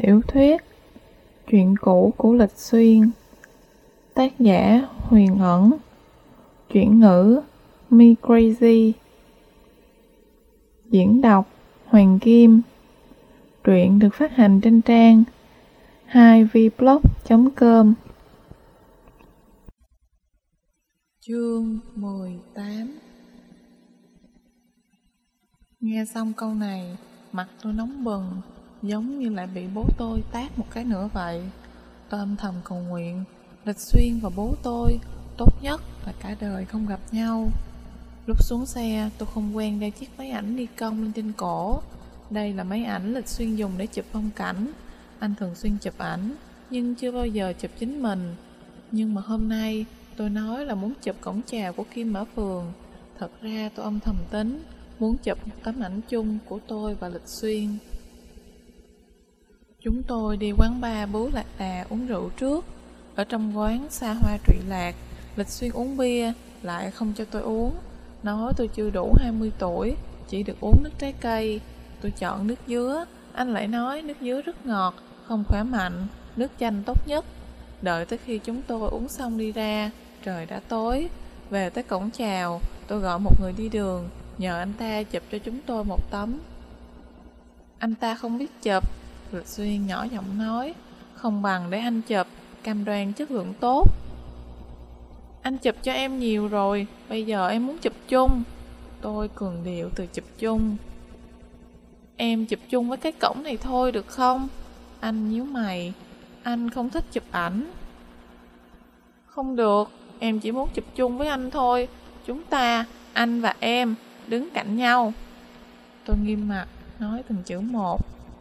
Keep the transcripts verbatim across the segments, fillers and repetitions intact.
Tiểu thuyết Chuyện cũ của Lịch Xuyên. Tác giả Huyền Ẩn. Chuyển ngữ Me Crazy. Diễn đọc Hoàng Kim. Truyện được phát hành trên trang hai v blog chấm com. Chương mười tám. Nghe xong câu này, mặt tôi nóng bừng, giống như lại bị bố tôi tát một cái nữa vậy. Tôi âm thầm cầu nguyện Lịch Xuyên và bố tôi tốt nhất là cả đời không gặp nhau. Lúc xuống xe, tôi không quen đeo chiếc máy ảnh Nikon lên trên cổ. Đây là máy ảnh Lịch Xuyên dùng để chụp phong cảnh. Anh thường xuyên chụp ảnh, nhưng chưa bao giờ chụp chính mình. Nhưng mà hôm nay, tôi nói là muốn chụp cổng chào của Kim Mã Phường. Thật ra tôi âm thầm tính muốn chụp một tấm ảnh chung của tôi và Lịch Xuyên. Chúng tôi đi quán bar Bú Lạc Đà uống rượu trước. Ở trong quán xa hoa trụy lạc, Lịch Xuyên uống bia, lại không cho tôi uống. Nói tôi chưa đủ hai mươi tuổi, chỉ được uống nước trái cây. Tôi chọn nước dứa, anh lại nói nước dứa rất ngọt, không khỏe mạnh, nước chanh tốt nhất. Đợi tới khi chúng tôi uống xong đi ra, trời đã tối. Về tới cổng chào, tôi gọi một người đi đường, nhờ anh ta chụp cho chúng tôi một tấm. Anh ta không biết chụp, Lịch Xuyên nhỏ giọng nói, không bằng để anh chụp, cam đoan chất lượng tốt. Anh chụp cho em nhiều rồi, bây giờ em muốn chụp chung. Tôi cường điệu từ chụp chung. Em chụp chung với cái cổng này thôi được không? Anh nhíu mày, anh không thích chụp ảnh. Không được, em chỉ muốn chụp chung với anh thôi. Chúng ta, anh và em, đứng cạnh nhau. Tôi nghiêm mặt, nói từng chữ một.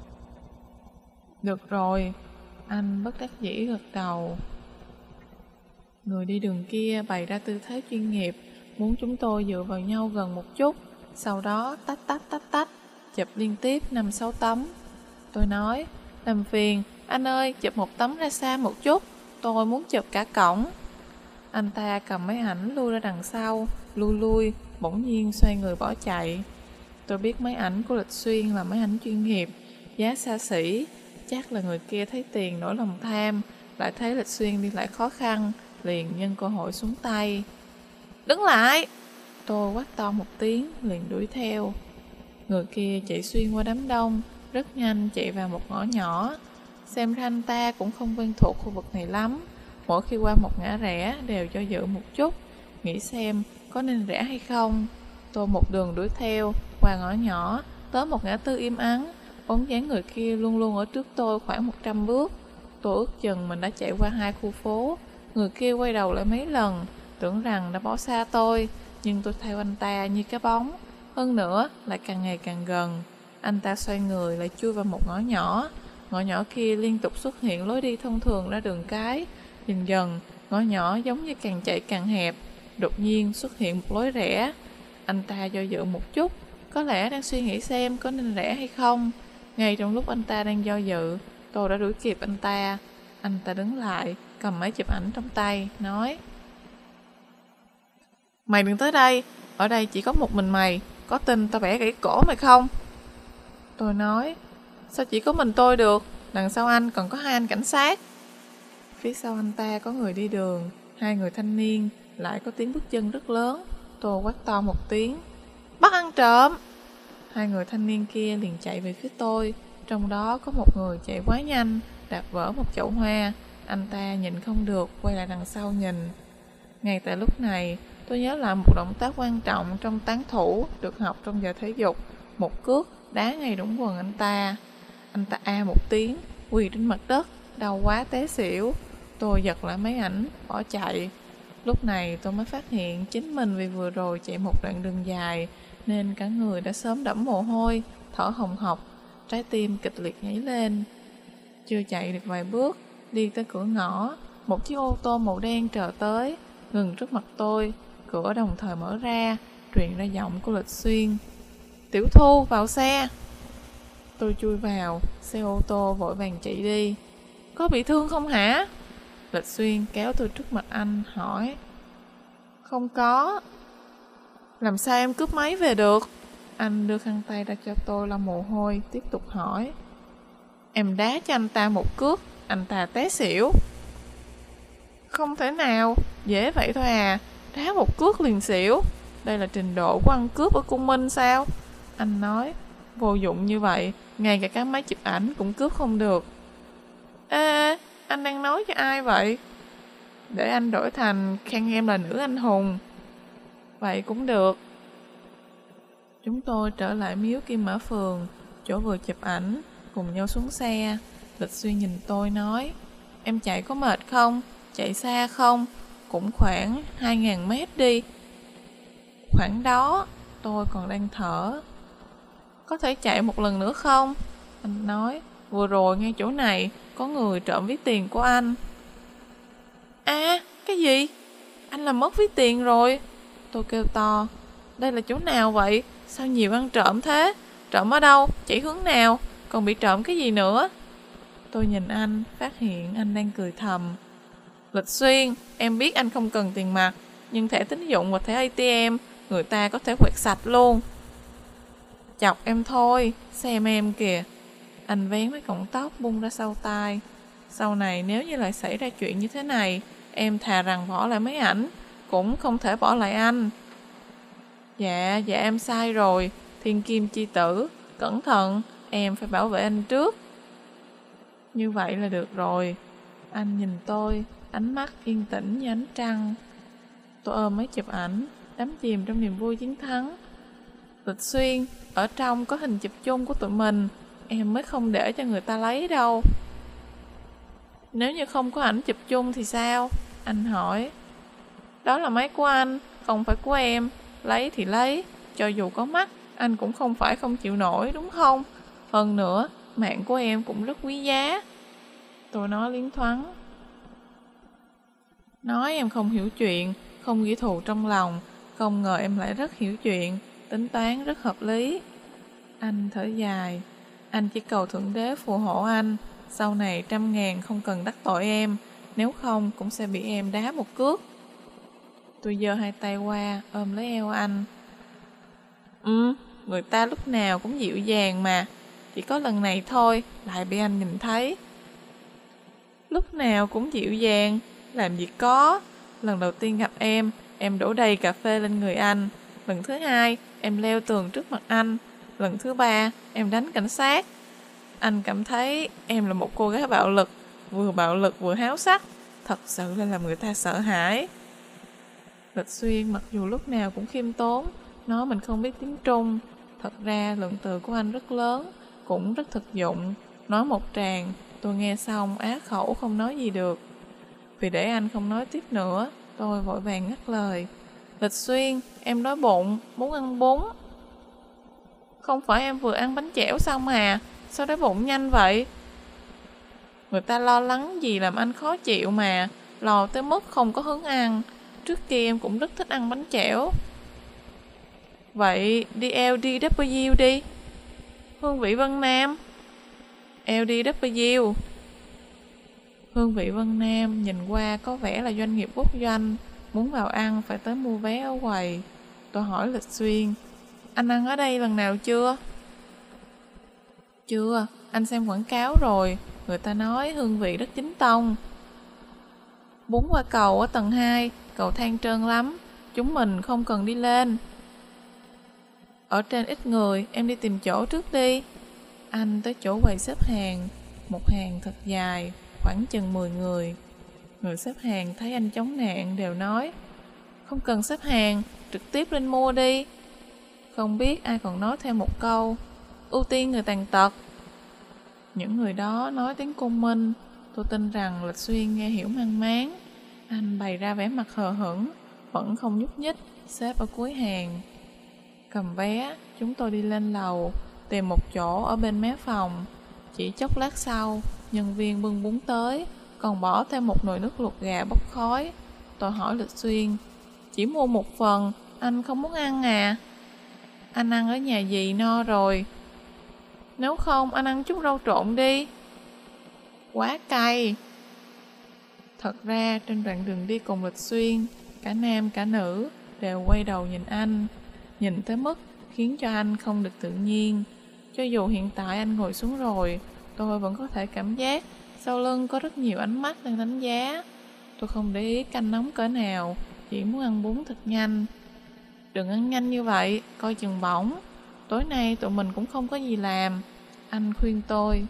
Được rồi, anh bất đắc dĩ gật đầu. Người đi đường kia bày ra tư thế chuyên nghiệp, muốn chúng tôi dựa vào nhau gần một chút, sau đó tách tách tách tách, chụp liên tiếp năm sáu tấm. Tôi nói, làm phiền, anh ơi, chụp một tấm ra xa một chút, tôi muốn chụp cả cổng. Anh ta cầm máy ảnh lui ra đằng sau, lui lui, bỗng nhiên xoay người bỏ chạy. Tôi biết máy ảnh của Lịch Xuyên là máy ảnh chuyên nghiệp, giá xa xỉ, chắc là người kia thấy tiền nổi lòng tham, lại thấy Lịch Xuyên đi lại khó khăn, liền nhân cơ hội xuống tay. Đứng lại! Tôi quát to một tiếng, liền đuổi theo. Người kia chạy xuyên qua đám đông, rất nhanh chạy vào một ngõ nhỏ. Xem ra anh ta cũng không quen thuộc khu vực này lắm. Mỗi khi qua một ngã rẽ đều do dự một chút, nghĩ xem có nên rẽ hay không. Tôi một đường đuổi theo, qua ngõ nhỏ, tới một ngã tư im ắng. Bóng dáng người kia luôn luôn ở trước tôi khoảng một trăm bước. Tôi ước chừng mình đã chạy qua hai khu phố. Người kia quay đầu lại mấy lần, tưởng rằng đã bỏ xa tôi, nhưng tôi theo anh ta như cái bóng. Hơn nữa, lại càng ngày càng gần. Anh ta xoay người lại chui vào một ngõ nhỏ. Ngõ nhỏ kia liên tục xuất hiện lối đi thông thường ra đường cái. Dần dần, ngõ nhỏ giống như càng chạy càng hẹp. Đột nhiên xuất hiện một lối rẽ. Anh ta do dự một chút, có lẽ đang suy nghĩ xem có nên rẽ hay không. Ngay trong lúc anh ta đang do dự, tôi đã đuổi kịp anh ta. Anh ta đứng lại, cầm máy chụp ảnh trong tay, nói: Mày đừng tới đây, ở đây chỉ có một mình mày, có tin tao bẻ gãy cổ mày không? Tôi nói: Sao chỉ có mình tôi được, đằng sau anh còn có hai anh cảnh sát. Phía sau anh ta có người đi đường, hai người thanh niên, lại có tiếng bước chân rất lớn. Tôi quát to một tiếng: Bắt ăn trộm! Hai người thanh niên kia liền chạy về phía tôi, trong đó có một người chạy quá nhanh, đạp vỡ một chậu hoa. Anh ta nhìn không được, quay lại đằng sau nhìn. Ngay tại lúc này, tôi nhớ lại một động tác quan trọng trong tán thủ được học trong giờ thể dục. Một cước đá ngay đũng quần anh ta. Anh ta a một tiếng, quỳ trên mặt đất, đau quá té xỉu. Tôi giật lại máy ảnh, bỏ chạy. Lúc này tôi mới phát hiện chính mình vì vừa rồi chạy một đoạn đường dài, nên cả người đã sớm đẫm mồ hôi, thở hồng hộc, trái tim kịch liệt nhảy lên. Chưa chạy được vài bước, đi tới cửa ngõ, một chiếc ô tô màu đen chờ tới, ngừng trước mặt tôi. Cửa đồng thời mở ra, truyền ra giọng của Lịch Xuyên: Tiểu Thu, vào xe! Tôi chui vào, xe ô tô vội vàng chạy đi. Có bị thương không hả? Lịch Xuyên kéo tôi trước mặt anh, hỏi. Không có. Làm sao em cướp máy về được? Anh đưa khăn tay ra cho tôi lau mồ hôi, tiếp tục hỏi. Em đá cho anh ta một cước, anh ta té xỉu. Không thể nào, dễ vậy thôi à, đá một cước liền xỉu. Đây là trình độ của ăn cướp ở Cung Minh sao? Anh nói, vô dụng như vậy, ngay cả cái máy chụp ảnh cũng cướp không được. Ê, anh đang nói cho ai vậy? Để anh đổi thành khen em là nữ anh hùng. Vậy cũng được. Chúng tôi trở lại miếu Kim Mã Phường, chỗ vừa chụp ảnh, cùng nhau xuống xe. Lịch Xuyên nhìn tôi nói, em chạy có mệt không? Chạy xa không? Cũng khoảng hai ngàn mét đi. Khoảng đó, tôi còn đang thở. Có thể chạy một lần nữa không? Anh nói, vừa rồi ngay chỗ này có người trộm ví tiền của anh. À, cái gì? Anh làm mất ví tiền rồi. Tôi kêu to, đây là chỗ nào vậy? Sao nhiều ăn trộm thế? Trộm ở đâu? Chỉ hướng nào? Còn bị trộm cái gì nữa? Tôi nhìn anh, phát hiện anh đang cười thầm. Lịch Xuyên, em biết anh không cần tiền mặt, nhưng thẻ tín dụng và thẻ a tê em người ta có thể quẹt sạch luôn. Chọc em thôi, xem em kìa. Anh vén mấy cọng tóc bung ra sau tai. Sau này nếu như lại xảy ra chuyện như thế này, em thà rằng bỏ lại mấy ảnh, cũng không thể bỏ lại anh. Dạ, dạ em sai rồi. Thiên kim chi tử, cẩn thận, em phải bảo vệ anh trước. Như vậy là được rồi. Anh nhìn tôi, ánh mắt yên tĩnh như ánh trăng. Tôi ôm máy chụp ảnh, đắm chìm trong niềm vui chiến thắng. Lịch Xuyên, ở trong có hình chụp chung của tụi mình, em mới không để cho người ta lấy đâu. Nếu như không có ảnh chụp chung thì sao? Anh hỏi. Đó là máy của anh, không phải của em. Lấy thì lấy, cho dù có mắt, anh cũng không phải không chịu nổi, đúng không? Hơn nữa, mạng của em cũng rất quý giá. Tôi nói liến thoáng. Nói em không hiểu chuyện, không ghi thù trong lòng, không ngờ em lại rất hiểu chuyện, tính toán rất hợp lý. Anh thở dài. Anh chỉ cầu Thượng Đế phù hộ anh, sau này trăm ngàn không cần đắc tội em, nếu không cũng sẽ bị em đá một cước. Tôi giơ hai tay qua, ôm lấy eo anh. Ừ, người ta lúc nào cũng dịu dàng mà, chỉ có lần này thôi, lại bị anh nhìn thấy. Lúc nào cũng dịu dàng, làm gì có. Lần đầu tiên gặp em, em đổ đầy cà phê lên người anh. Lần thứ hai, em leo tường trước mặt anh. Lần thứ ba, em đánh cảnh sát. Anh cảm thấy em là một cô gái bạo lực, vừa bạo lực vừa háo sắc, thật sự là làm người ta sợ hãi. Lịch Xuyên mặc dù lúc nào cũng khiêm tốn, nói mình không biết tiếng Trung. Thật ra lượng từ của anh rất lớn, cũng rất thực dụng. Nói một tràng, tôi nghe xong á khẩu không nói gì được. Vì để anh không nói tiếp nữa, tôi vội vàng ngắt lời. Lịch Xuyên, em đói bụng, muốn ăn bún. Không phải em vừa ăn bánh chẻo xong à, sao đói bụng nhanh vậy? Người ta lo lắng gì làm anh khó chịu mà, lo tới mức không có hứng ăn. Trước kia em cũng rất thích ăn bánh chẻo. Vậy đi lờ đê vê kép đi. Hương vị Vân Nam. lờ đê vê kép. Hương vị Vân Nam nhìn qua có vẻ là doanh nghiệp quốc doanh, muốn vào ăn phải tới mua vé ở quầy. Tôi hỏi Lịch Xuyên, anh ăn ở đây lần nào chưa? Chưa, anh xem quảng cáo rồi, người ta nói hương vị rất chính tông. Bún qua cầu ở tầng hai, cầu thang trơn lắm, chúng mình không cần đi lên. Ở trên ít người, em đi tìm chỗ trước đi. Anh tới chỗ quầy xếp hàng, một hàng thật dài, khoảng chừng mười người. Người xếp hàng thấy anh chống nạn đều nói, không cần xếp hàng, trực tiếp lên mua đi. Không biết ai còn nói thêm một câu, ưu tiên người tàn tật. Những người đó nói tiếng Cung Minh, tôi tin rằng Lịch Xuyên nghe hiểu mang máng. Anh bày ra vẻ mặt hờ hững, vẫn không nhúc nhích, xếp ở cuối hàng. Cầm vé, chúng tôi đi lên lầu, tìm một chỗ ở bên mé phòng. Chỉ chốc lát sau, nhân viên bưng bún tới, còn bỏ thêm một nồi nước luộc gà bốc khói. Tôi hỏi Lịch Xuyên, chỉ mua một phần, anh không muốn ăn à? Anh ăn ở nhà dì no rồi. Nếu không, anh ăn chút rau trộn đi. Quá cay. Thật ra, trên đoạn đường đi cùng Lịch Xuyên, cả nam cả nữ đều quay đầu nhìn anh. Nhìn tới mức khiến cho anh không được tự nhiên. Cho dù hiện tại anh ngồi xuống rồi, tôi vẫn có thể cảm giác sau lưng có rất nhiều ánh mắt đang đánh giá. Tôi không để ý canh nóng cỡ nào, chỉ muốn ăn bún thật nhanh. Đừng ăn nhanh như vậy, coi chừng bỏng. Tối nay tụi mình cũng không có gì làm, anh khuyên tôi.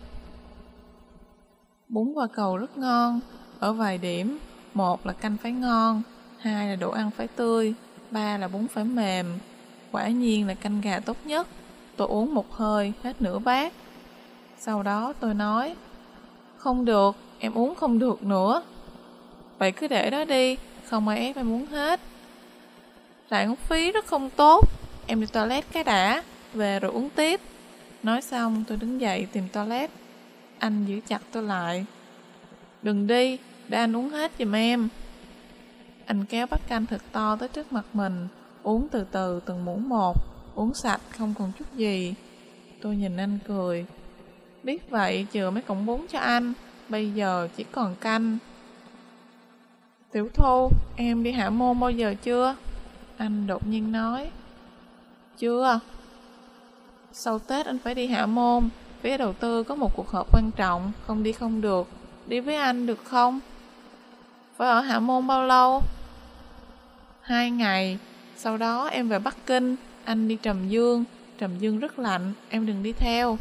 Bún qua cầu rất ngon, ở vài điểm. Một là canh phải ngon, hai là đồ ăn phải tươi, ba là bún phải mềm. Quả nhiên là canh gà tốt nhất. Tôi uống một hơi, hết nửa bát. Sau đó tôi nói, không được, em uống không được nữa. Vậy cứ để đó đi, không ai ép em uống hết. Lại uống phí rất không tốt. Em đi toilet cái đã, về rồi uống tiếp. Nói xong tôi đứng dậy tìm toilet. Anh giữ chặt tôi lại. Đừng đi, để anh uống hết giùm em. Anh kéo bát canh thật to tới trước mặt mình, uống từ từ từng muỗng một, uống sạch không còn chút gì. Tôi nhìn anh cười. Biết vậy chừa mấy cọng bún cho anh, bây giờ chỉ còn canh. Tiểu Thu, em đi Hạ Môn bao giờ chưa? Anh đột nhiên nói. Chưa. Sau Tết anh phải đi Hạ Môn, phía đầu tư có một cuộc họp quan trọng, không đi không được. Đi với anh được không? Phải ở Hạ Môn bao lâu? Hai ngày. Sau đó em về Bắc Kinh, anh đi Trầm Dương. Trầm Dương rất lạnh, em đừng đi theo.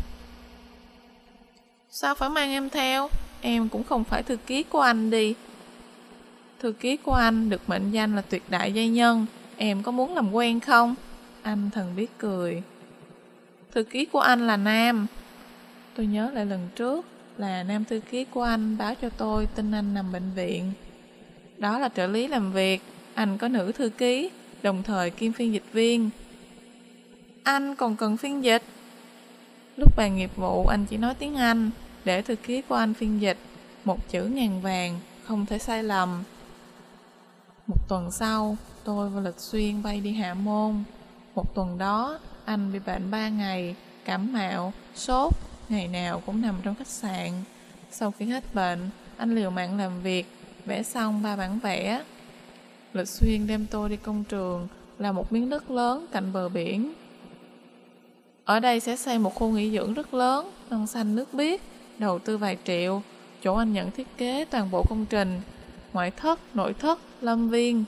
Sao phải mang em theo? Em cũng không phải thư ký của anh đi. Thư ký của anh được mệnh danh là tuyệt đại giai nhân. Em có muốn làm quen không? Anh thần biết cười. Thư ký của anh là nam. Tôi nhớ lại lần trước là nam thư ký của anh báo cho tôi tin anh nằm bệnh viện. Đó là trợ lý làm việc. Anh có nữ thư ký, đồng thời kiêm phiên dịch viên. Anh còn cần phiên dịch? Lúc bàn nghiệp vụ anh chỉ nói tiếng Anh, để thư ký của anh phiên dịch. Một chữ ngàn vàng, không thể sai lầm. Một tuần sau, tôi và Lịch Xuyên bay đi Hạ Môn. Một tuần đó, anh bị bệnh ba ngày, cảm mạo, sốt, ngày nào cũng nằm trong khách sạn. Sau khi hết bệnh, anh liều mạng làm việc, vẽ xong ba bản vẽ. Lịch Xuyên đem tôi đi công trường, là một miếng đất lớn cạnh bờ biển. Ở đây sẽ xây một khu nghỉ dưỡng rất lớn, non xanh nước biếc, đầu tư vài triệu. Chỗ anh nhận thiết kế toàn bộ công trình, ngoại thất, nội thất, lâm viên.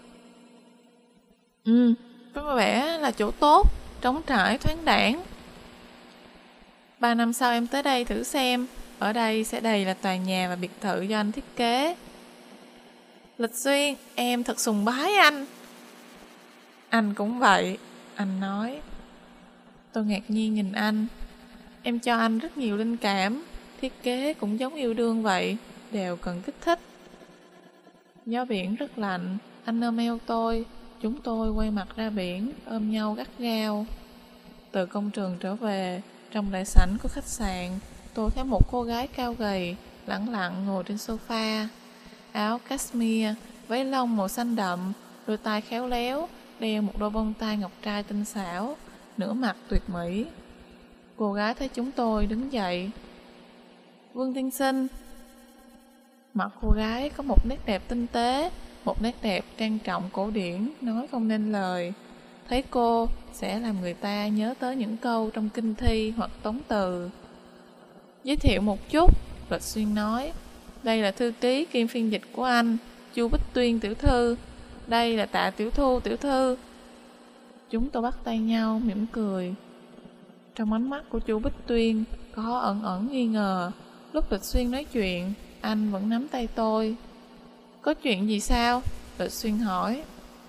Ừ, có vẻ là chỗ tốt, trống trải, thoáng đãng. Ba năm sau em tới đây thử xem, ở đây sẽ đầy là tòa nhà và biệt thự do anh thiết kế. Lịch Xuyên, em thật sùng bái anh. Anh cũng vậy, anh nói. Tôi ngạc nhiên nhìn anh. Em cho anh rất nhiều linh cảm, thiết kế cũng giống yêu đương vậy, đều cần kích thích. Gió biển rất lạnh, anh ôm eo tôi, chúng tôi quay mặt ra biển, ôm nhau gắt gao. Từ công trường trở về, trong đại sảnh của khách sạn, tôi thấy một cô gái cao gầy, lẳng lặng ngồi trên sofa. Áo cashmere, váy lông màu xanh đậm, đôi tay khéo léo, đeo một đôi bông tai ngọc trai tinh xảo, nửa mặt tuyệt mỹ. Cô gái thấy chúng tôi đứng dậy. Vương tiên sinh. Mặt cô gái có một nét đẹp tinh tế, một nét đẹp trang trọng cổ điển, nói không nên lời. Thấy cô sẽ làm người ta nhớ tới những câu trong kinh thi hoặc tống từ. Giới thiệu một chút, Lịch Xuyên nói. Đây là thư ký kiêm phiên dịch của anh, Chu Bích Tuyên tiểu thư. Đây là Tạ Tiểu Thu tiểu thư. Chúng tôi bắt tay nhau, mỉm cười. Trong ánh mắt của Chu Bích Tuyên có ẩn ẩn nghi ngờ. Lúc Lịch Xuyên nói chuyện, anh vẫn nắm tay tôi. Có chuyện gì sao? Lịch Xuyên hỏi.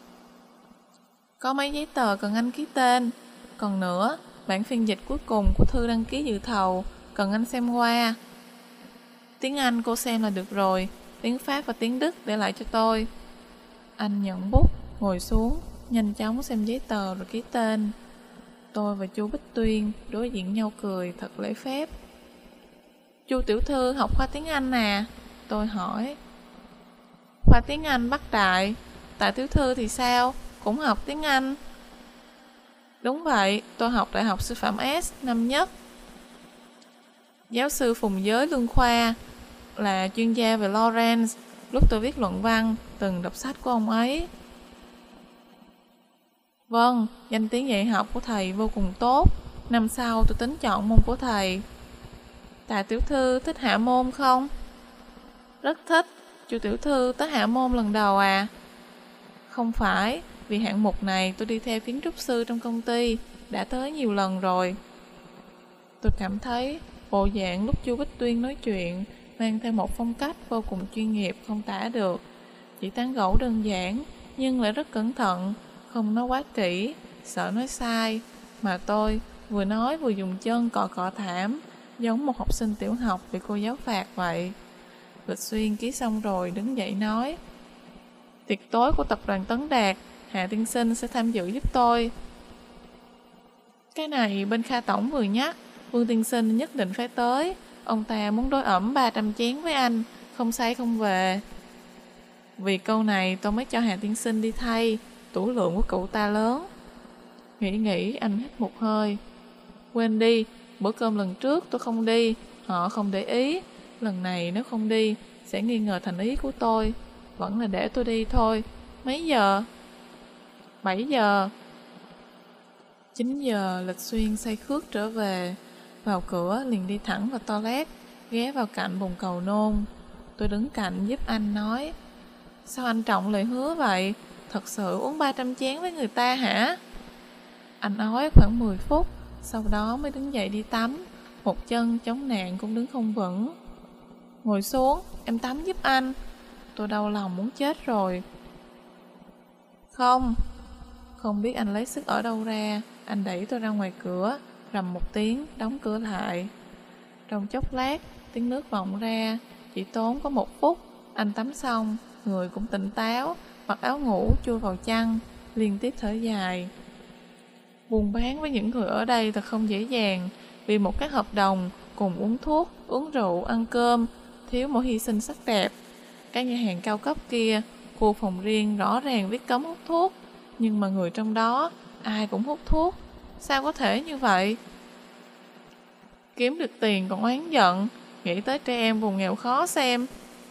Có mấy giấy tờ cần anh ký tên. Còn nữa, bản phiên dịch cuối cùng của thư đăng ký dự thầu, cần anh xem qua. Tiếng Anh cô xem là được rồi, tiếng Pháp và tiếng Đức để lại cho tôi. Anh nhận bút, ngồi xuống, nhanh chóng xem giấy tờ rồi ký tên. Tôi và Chu Bích Tuyên đối diện nhau cười thật lễ phép. Chu tiểu thư học khoa tiếng Anh à? Tôi hỏi. Khoa tiếng Anh Bắc Đại. Tạ tiểu thư thì sao? Cũng học tiếng Anh. Đúng vậy, tôi học Đại học Sư phạm S năm nhất. Giáo sư Phùng Giới Lương Khoa là chuyên gia về Lawrence. Lúc tôi viết luận văn, từng đọc sách của ông ấy. Vâng, danh tiếng dạy học của thầy vô cùng tốt. Năm sau tôi tính chọn môn của thầy. Tạ tiểu thư thích hạ môn không? Rất thích. Chu tiểu thư tới hạ môn lần đầu à? Không phải, vì hạng mục này tôi đi theo kiến trúc sư trong công ty, đã tới nhiều lần rồi. Tôi cảm thấy bộ dạng lúc Chu Bích Tuyên nói chuyện mang theo một phong cách vô cùng chuyên nghiệp không tả được. Chỉ tán gẫu đơn giản, nhưng lại rất cẩn thận, không nói quá kỹ, sợ nói sai. Mà tôi vừa nói vừa dùng chân cọ cọ thảm, giống một học sinh tiểu học bị cô giáo phạt vậy. Lịch Xuyên ký xong rồi đứng dậy nói: Tiệc tối của tập đoàn Tấn Đạt, Hạ tiên sinh sẽ tham dự giúp tôi. Cái này bên Kha tổng vừa nhắc, Vương tiên sinh nhất định phải tới. Ông ta muốn đối ẩm ba trăm chén với anh, không say không về. Vì câu này tôi mới cho Hạ tiên sinh đi thay, tủ lượng của cậu ta lớn. Nghĩ nghĩ anh hít một hơi. Quên đi, bữa cơm lần trước tôi không đi, họ không để ý. Lần này nếu không đi, sẽ nghi ngờ thành ý của tôi. Vẫn là để tôi đi thôi. Mấy giờ? bảy giờ. chín giờ Lịch Xuyên say khước trở về. Vào cửa liền đi thẳng vào toilet, ghé vào cạnh bồn cầu nôn. Tôi đứng cạnh giúp anh nói: Sao anh trọng lời hứa vậy? Thật sự uống ba trăm chén với người ta hả? Anh nói khoảng mười phút, sau đó mới đứng dậy đi tắm. Một chân chống nạn cũng đứng không vững. Ngồi xuống, em tắm giúp anh. Tôi đau lòng muốn chết rồi. Không. Không biết anh lấy sức ở đâu ra, anh đẩy tôi ra ngoài cửa, rầm một tiếng, đóng cửa lại. Trong chốc lát, tiếng nước vọng ra. Chỉ tốn có một phút, anh tắm xong, người cũng tỉnh táo, mặc áo ngủ chui vào chăn, liên tiếp thở dài. Buôn bán với những người ở đây thật không dễ dàng, vì một cái hợp đồng cùng uống thuốc, uống rượu, ăn cơm, thiếu một hy sinh sắc đẹp. Các nhà hàng cao cấp kia, khu phòng riêng rõ ràng viết cấm hút thuốc, nhưng mà người trong đó ai cũng hút thuốc. Sao có thể như vậy? Kiếm được tiền còn oán giận, nghĩ tới trẻ em vùng nghèo khó xem.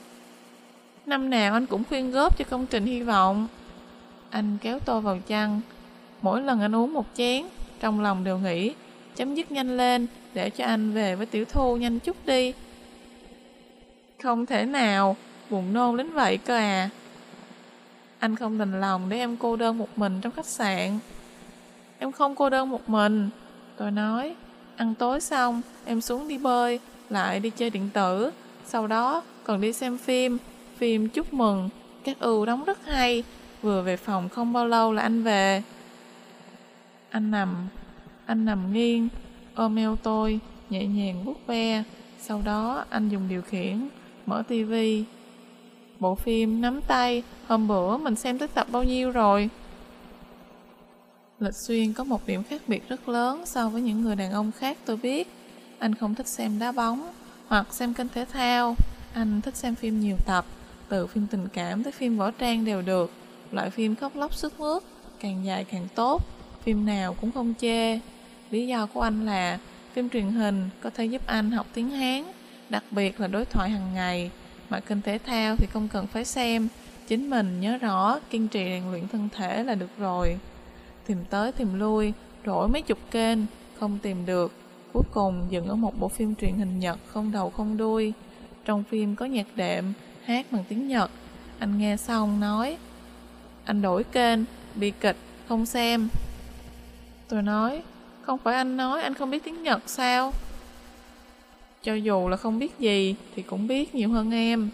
Năm nào anh cũng khuyên góp cho công trình hy vọng. Anh kéo tôi vào chăn. Mỗi lần anh uống một chén, trong lòng đều nghĩ chấm dứt nhanh lên, để cho anh về với Tiểu Thu nhanh chút đi. Không thể nào, buồn nôn đến vậy cơ à. Anh không đành lòng để em cô đơn một mình trong khách sạn. Em không cô đơn một mình, tôi nói. Ăn tối xong, em xuống đi bơi, lại đi chơi điện tử, sau đó còn đi xem phim. Phim chúc mừng, các ưu đóng rất hay. Vừa về phòng không bao lâu là anh về. Anh nằm, anh nằm nghiêng, ôm eo tôi, nhẹ nhàng vuốt ve. Sau đó anh dùng điều khiển, mở tivi. Bộ phim Nắm Tay, hôm bữa mình xem tới tập bao nhiêu rồi? Lịch Xuyên có một điểm khác biệt rất lớn so với những người đàn ông khác tôi biết. Anh không thích xem đá bóng hoặc xem kênh thể thao. Anh thích xem phim nhiều tập, từ phim tình cảm tới phim võ trang đều được. Loại phim khóc lóc sướt mướt, càng dài càng tốt, phim nào cũng không chê. Lý do của anh là phim truyền hình có thể giúp anh học tiếng Hán, đặc biệt là đối thoại hàng ngày. Mà kênh thể thao thì không cần phải xem, chính mình nhớ rõ, kiên trì rèn luyện thân thể là được rồi. Tìm tới tìm lui, đổi mấy chục kênh, không tìm được. Cuối cùng dừng ở một bộ phim truyền hình Nhật không đầu không đuôi. Trong phim có nhạc đệm, hát bằng tiếng Nhật. Anh nghe xong nói: Anh đổi kênh, bi kịch, không xem. Tôi nói: Không phải anh nói anh không biết tiếng Nhật sao? Cho dù là không biết gì thì cũng biết nhiều hơn em.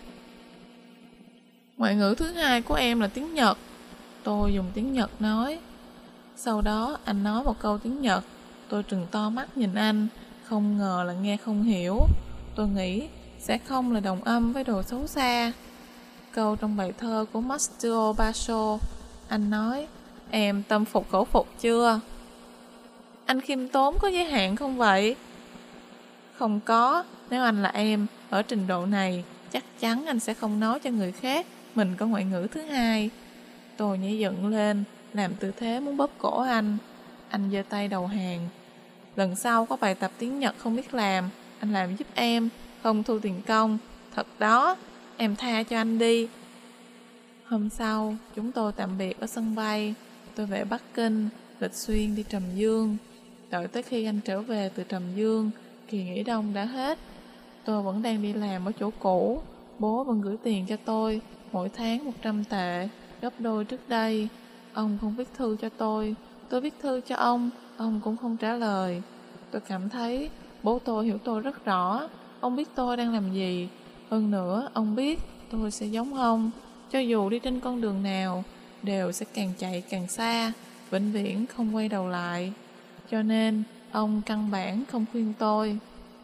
Ngoại ngữ thứ hai của em là tiếng Nhật. Tôi dùng tiếng Nhật nói. Sau đó anh nói một câu tiếng Nhật. Tôi trừng to mắt nhìn anh, không ngờ là nghe không hiểu. Tôi nghĩ sẽ không là đồng âm với đồ xấu xa. Câu trong bài thơ của Matsuo Basho. Anh nói: Em tâm phục khẩu phục chưa? Anh khiêm tốn có giới hạn không vậy? Không có. Nếu anh là em, ở trình độ này, chắc chắn anh sẽ không nói cho người khác mình có ngoại ngữ thứ hai. Tôi nhảy dựng lên, làm tư thế muốn bóp cổ anh. Anh giơ tay đầu hàng. Lần sau có bài tập tiếng Nhật không biết làm, anh làm giúp em, không thu tiền công. Thật đó, em tha cho anh đi. Hôm sau, chúng tôi tạm biệt ở sân bay. Tôi về Bắc Kinh, Lịch Xuyên đi Trầm Dương. Đợi tới khi anh trở về từ Trầm Dương, kỳ nghỉ đông đã hết. Tôi vẫn đang đi làm ở chỗ cũ. Bố vẫn gửi tiền cho tôi, mỗi tháng một trăm tệ, gấp đôi trước đây. Ông không viết thư cho tôi, tôi viết thư cho ông, ông cũng không trả lời. Tôi cảm thấy bố tôi hiểu tôi rất rõ. Ông biết tôi đang làm gì. Hơn nữa, ông biết tôi sẽ giống ông. Cho dù đi trên con đường nào, đều sẽ càng chạy càng xa, vĩnh viễn không quay đầu lại. Cho nên, ông căn bản không khuyên tôi.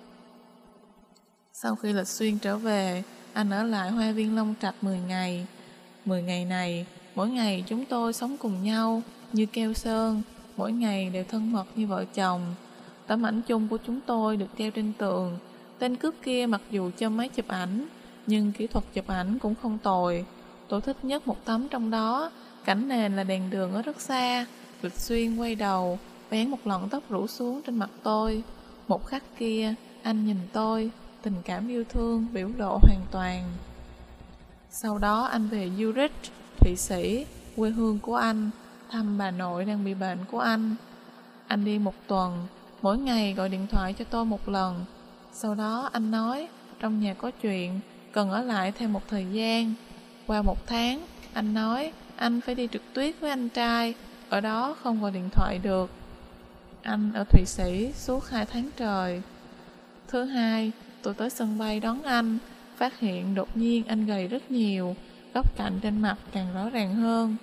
Sau khi Lịch Xuyên trở về, anh ở lại Hoa viên Long Trạch mười ngày. mười ngày này, mỗi ngày chúng tôi sống cùng nhau, như keo sơn, mỗi ngày đều thân mật như vợ chồng. Tấm ảnh chung của chúng tôi được treo trên tường. Tên cướp kia mặc dù châm máy chụp ảnh, nhưng kỹ thuật chụp ảnh cũng không tồi. Tôi thích nhất một tấm trong đó, cảnh nền là đèn đường ở rất xa. Lịch Xuyên quay đầu, vén một lọn tóc rủ xuống trên mặt tôi. Một khắc kia, anh nhìn tôi, tình cảm yêu thương biểu lộ hoàn toàn. Sau đó anh về Zurich, Thụy Sĩ, quê hương của anh, thăm bà nội đang bị bệnh của anh. Anh đi một tuần, mỗi ngày gọi điện thoại cho tôi một lần. Sau đó anh nói trong nhà có chuyện, cần ở lại thêm một thời gian. Qua một tháng, anh nói anh phải đi trượt tuyết với anh trai, ở đó không gọi điện thoại được. Anh ở Thụy Sĩ suốt hai tháng trời. Thứ hai, tôi tới sân bay đón anh, phát hiện đột nhiên anh gầy rất nhiều, góc cạnh trên mặt càng rõ ràng hơn.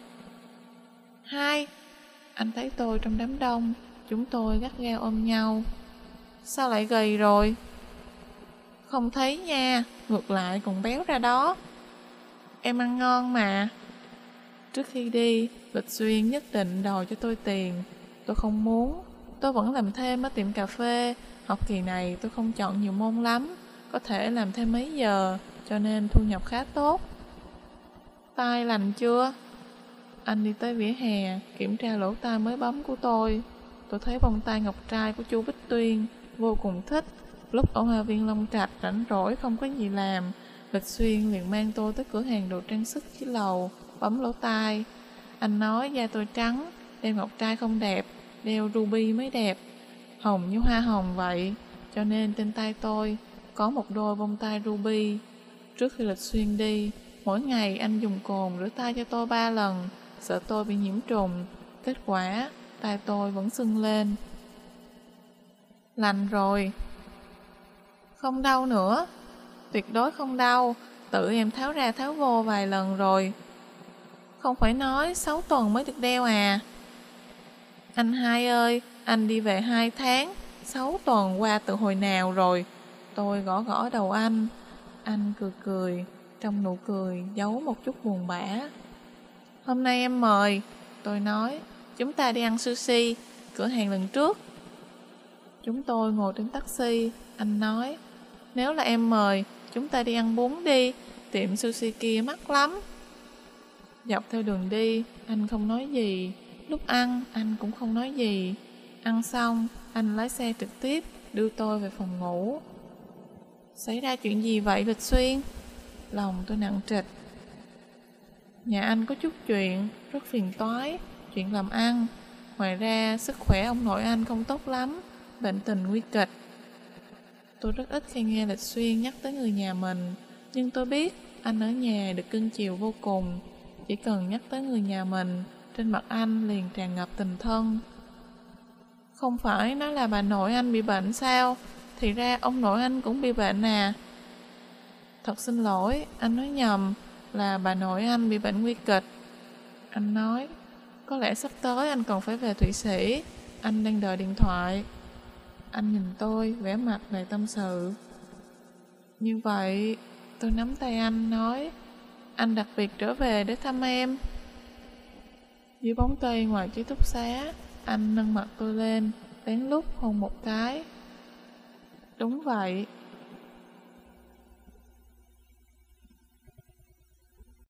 Hai, anh thấy tôi trong đám đông, chúng tôi gắt gao ôm nhau. Sao lại gầy rồi? Không thấy nha, ngược lại còn béo ra đó. Em ăn ngon mà. Trước khi đi, Lịch Xuyên nhất định đòi cho tôi tiền. Tôi không muốn. Tôi vẫn làm thêm ở tiệm cà phê. Học kỳ này tôi không chọn nhiều môn lắm, có thể làm thêm mấy giờ, cho nên thu nhập khá tốt. Tai lành chưa? Anh đi tới vỉa hè, kiểm tra lỗ tai mới bấm của tôi. Tôi thấy vòng tay ngọc trai của chu Bích Tuyên, vô cùng thích. Lúc ở Hoa viên Long Trạch rảnh rỗi không có gì làm, Lịch Xuyên liền mang tôi tới cửa hàng đồ trang sức dưới lầu, bấm lỗ tai. Anh nói da tôi trắng, đeo ngọc trai không đẹp, đeo ruby mới đẹp, hồng như hoa hồng vậy, cho nên trên tay tôi có một đôi bông tai ruby. Trước khi Lịch Xuyên đi, mỗi ngày anh dùng cồn rửa tay cho tôi ba lần, sợ tôi bị nhiễm trùng. Kết quả, tay tôi vẫn sưng lên. Lành rồi. Không đau nữa. Tuyệt đối không đau, tự em tháo ra tháo vô vài lần rồi. Không phải nói sáu tuần mới được đeo à? Anh hai ơi, anh đi về hai tháng, sáu tuần qua từ hồi nào rồi? Tôi gõ gõ đầu anh. Anh cười cười, trong nụ cười giấu một chút buồn bã. Hôm nay em mời. Tôi nói, chúng ta đi ăn sushi, cửa hàng lần trước. Chúng tôi ngồi trên taxi. Anh nói, nếu là em mời, chúng ta đi ăn bún đi, tiệm sushi kia mắc lắm. Dọc theo đường đi, anh không nói gì. Lúc ăn, anh cũng không nói gì. Ăn xong, anh lái xe trực tiếp đưa tôi về phòng ngủ. Xảy ra chuyện gì vậy Lịch Xuyên? Lòng tôi nặng trịch. Nhà anh có chút chuyện, rất phiền toái, chuyện làm ăn. Ngoài ra, sức khỏe ông nội anh không tốt lắm, bệnh tình nguy kịch. Tôi rất ít khi nghe Lịch Xuyên nhắc tới người nhà mình, nhưng tôi biết anh ở nhà được cưng chiều vô cùng. Chỉ cần nhắc tới người nhà mình, trên mặt anh liền tràn ngập tình thân. Không phải nói là bà nội anh bị bệnh sao? Thì ra ông nội anh cũng bị bệnh à? Thật xin lỗi, anh nói nhầm, là bà nội anh bị bệnh nguy kịch. Anh nói, có lẽ sắp tới anh còn phải về Thụy Sĩ, anh đang đợi điện thoại. Anh nhìn tôi, vẻ mặt đầy tâm sự. Như vậy, tôi nắm tay anh nói, anh đặc biệt trở về để thăm em. Dưới bóng cây ngoài ký túc xá, anh nâng mặt tôi lên, lén lút hôn một cái. Đúng vậy,